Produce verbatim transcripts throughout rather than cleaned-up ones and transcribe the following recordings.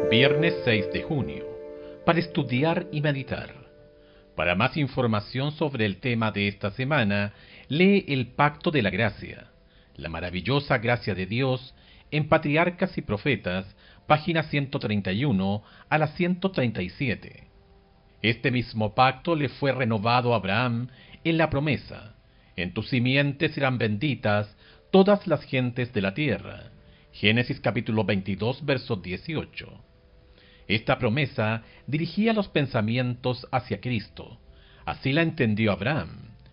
Viernes seis de junio, para estudiar y meditar. Para más información sobre el tema de esta semana, lee El Pacto de la Gracia, la maravillosa gracia de Dios, en Patriarcas y Profetas, páginas ciento treinta y uno a la ciento treinta y siete. Este mismo pacto le fue renovado a Abraham en la promesa: en tu simiente serán benditas todas las gentes de la tierra. Génesis capítulo veintidós, verso dieciocho. Esta promesa dirigía los pensamientos hacia Cristo. Así la entendió Abraham.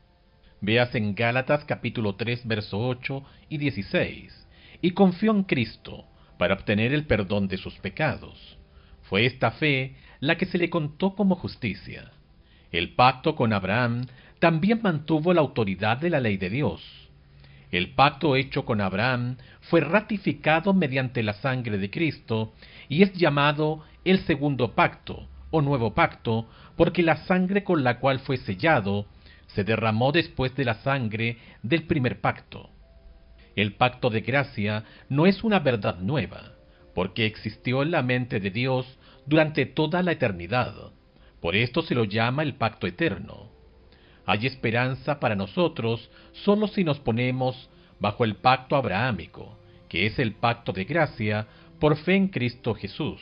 Veas en Gálatas capítulo tres, verso ocho y dieciséis. Y confió en Cristo para obtener el perdón de sus pecados. Fue esta fe la que se le contó como justicia. El pacto con Abraham también mantuvo la autoridad de la ley de Dios. El pacto hecho con Abraham fue ratificado mediante la sangre de Cristo y es llamado el segundo pacto o nuevo pacto porque la sangre con la cual fue sellado se derramó después de la sangre del primer pacto. El pacto de gracia no es una verdad nueva, porque existió en la mente de Dios durante toda la eternidad. Por esto se lo llama el pacto eterno. Hay esperanza para nosotros solo si nos ponemos bajo el pacto abrahámico, que es el pacto de gracia por fe en Cristo Jesús.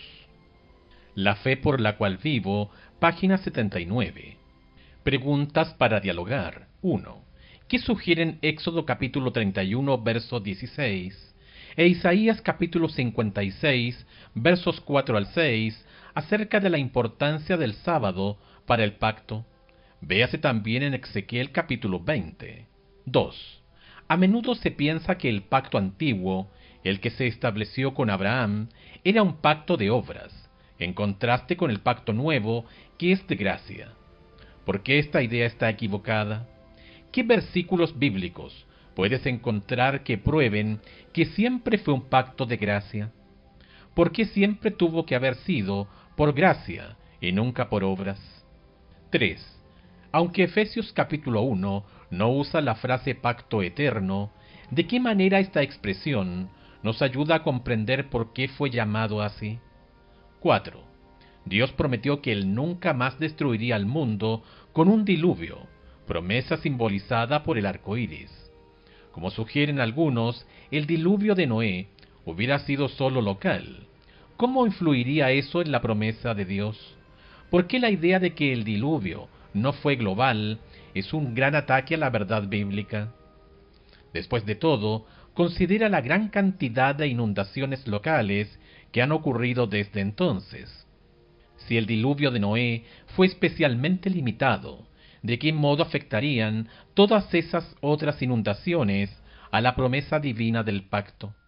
La fe por la cual vivo, página setenta y nueve. Preguntas para dialogar. uno. ¿Qué sugieren Éxodo capítulo treinta y uno, verso dieciséis, e Isaías capítulo cincuenta y seis, versos cuatro al seis, acerca de la importancia del sábado para el pacto? Véase también en Ezequiel capítulo veinte. dos. A menudo se piensa que el pacto antiguo, el que se estableció con Abraham, era un pacto de obras, en contraste con el pacto nuevo, que es de gracia. ¿Por qué esta idea está equivocada? ¿Qué versículos bíblicos puedes encontrar que prueben que siempre fue un pacto de gracia? ¿Por qué siempre tuvo que haber sido por gracia y nunca por obras? tres. Aunque Efesios capítulo uno no usa la frase pacto eterno, ¿de qué manera esta expresión nos ayuda a comprender por qué fue llamado así? cuatro. Dios prometió que Él nunca más destruiría al mundo con un diluvio, promesa simbolizada por el arco iris. Como sugieren algunos, el diluvio de Noé hubiera sido solo local. ¿Cómo influiría eso en la promesa de Dios? ¿Por qué la idea de que el diluvio no fue global es un gran ataque a la verdad bíblica? Después de todo, considera la gran cantidad de inundaciones locales que han ocurrido desde entonces. Si el diluvio de Noé fue especialmente limitado, ¿de qué modo afectarían todas esas otras inundaciones a la promesa divina del pacto?